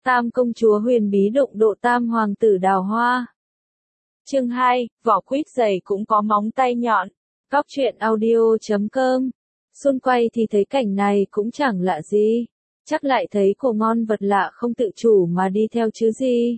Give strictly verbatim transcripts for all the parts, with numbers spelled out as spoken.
Tam công chúa huyền bí đụng độ tam hoàng tử đào hoa. Chương hai, vỏ quýt dày cũng có móng tay nhọn. Góc truyện audio chấm com. Xuân quay thì thấy cảnh này cũng chẳng lạ gì. Chắc lại thấy cổ ngon vật lạ không tự chủ mà đi theo chứ gì.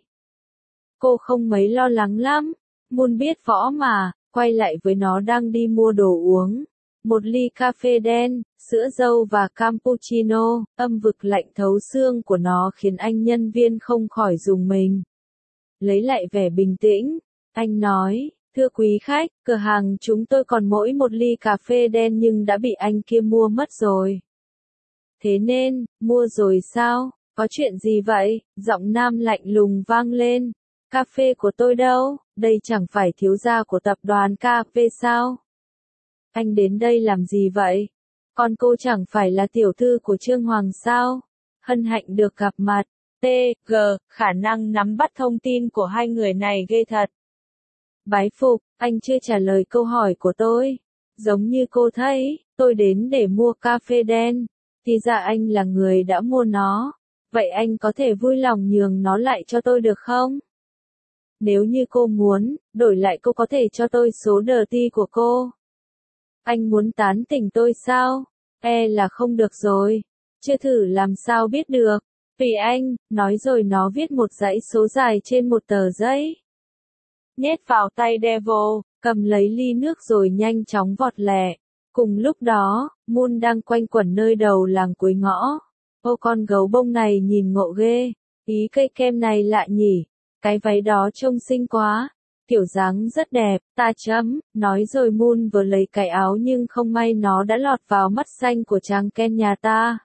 Cô không mấy lo lắng lắm. Muốn biết võ mà, quay lại với nó đang đi mua đồ uống. Một ly cà phê đen, sữa dâu và cappuccino, âm vực lạnh thấu xương của nó khiến anh nhân viên không khỏi rùng mình. Lấy lại vẻ bình tĩnh, anh nói, thưa quý khách, cửa hàng chúng tôi còn mỗi một ly cà phê đen nhưng đã bị anh kia mua mất rồi. Thế nên, mua rồi sao? Có chuyện gì vậy? Giọng nam lạnh lùng vang lên. Cà phê của tôi đâu? Đây chẳng phải thiếu gia của tập đoàn cà phê sao? Anh đến đây làm gì vậy? Còn cô chẳng phải là tiểu thư của Trương Hoàng sao? Hân hạnh được gặp mặt. T G, khả năng nắm bắt thông tin của hai người này ghê thật. Bái phục, anh chưa trả lời câu hỏi của tôi. Giống như cô thấy, tôi đến để mua cà phê đen. Thì ra anh là người đã mua nó. Vậy anh có thể vui lòng nhường nó lại cho tôi được không? Nếu như cô muốn, đổi lại cô có thể cho tôi số đờ ti của cô. Anh muốn tán tỉnh tôi sao? E là không được rồi. Chưa thử làm sao biết được. Tùy anh, nói rồi nó viết một dãy số dài trên một tờ giấy. Nhét vào tay Devil, cầm lấy ly nước rồi nhanh chóng vọt lẹ. Cùng lúc đó, Moon đang quanh quẩn nơi đầu làng cuối ngõ. Ô con gấu bông này nhìn ngộ ghê. Ý cây kem này lạ nhỉ. Cái váy đó trông xinh quá. Kiểu dáng rất đẹp, ta chấm, nói rồi Moon vừa lấy cái áo nhưng không may nó đã lọt vào mắt xanh của chàng Ken nhà ta.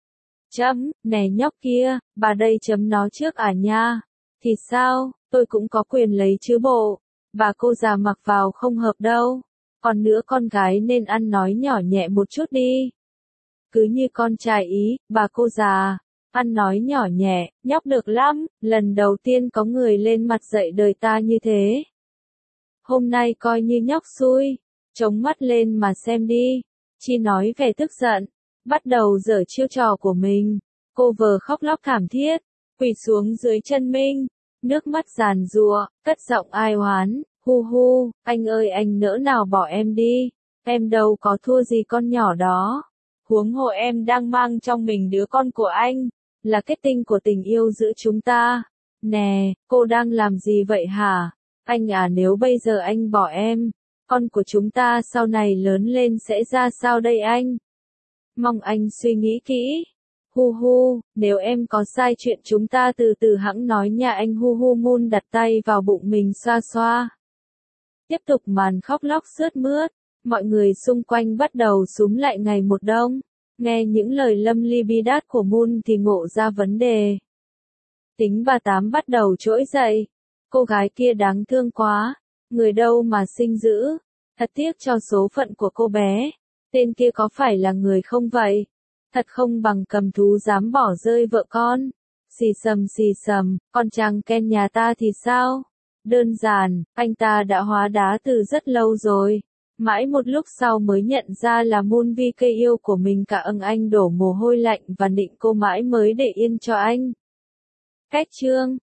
Chấm, nè nhóc kia, bà đây chấm nó trước à nha. Thì sao, tôi cũng có quyền lấy chứ bộ. Bà cô già mặc vào không hợp đâu. Còn nữa con gái nên ăn nói nhỏ nhẹ một chút đi. Cứ như con trai ý, bà cô già. Ăn nói nhỏ nhẹ, nhóc được lắm, lần đầu tiên có người lên mặt dạy đời ta như thế. Hôm nay coi như nhóc xui, chống mắt lên mà xem đi. Chi nói vẻ tức giận, bắt đầu giở chiêu trò của mình. Cô vờ khóc lóc thảm thiết, quỳ xuống dưới chân Minh, nước mắt giàn giụa, cất giọng ai oán, hu hu, anh ơi anh nỡ nào bỏ em đi, em đâu có thua gì con nhỏ đó. Huống hồ em đang mang trong mình đứa con của anh, là kết tinh của tình yêu giữa chúng ta. Nè, cô đang làm gì vậy hả? Anh à nếu bây giờ anh bỏ em, con của chúng ta sau này lớn lên sẽ ra sao đây anh? Mong anh suy nghĩ kỹ. Hu hu, nếu em có sai chuyện chúng ta từ từ hẵng nói nha anh hu hu. Moon đặt tay vào bụng mình xoa xoa. Tiếp tục màn khóc lóc sướt mướt, mọi người xung quanh bắt đầu xúm lại ngày một đông. Nghe những lời lâm ly bi đát của Moon thì ngộ ra vấn đề. Tính bà Tám bắt đầu trỗi dậy. Cô gái kia đáng thương quá. Người đâu mà sinh dữ. Thật tiếc cho số phận của cô bé. Tên kia có phải là người không vậy? Thật không bằng cầm thú dám bỏ rơi vợ con. Xì sầm xì sầm, con chàng Ken nhà ta thì sao? Đơn giản, anh ta đã hóa đá từ rất lâu rồi. Mãi một lúc sau mới nhận ra là Moon vì cây yêu của mình cả ưng anh đổ mồ hôi lạnh và nịnh cô mãi mới để yên cho anh. Cách chương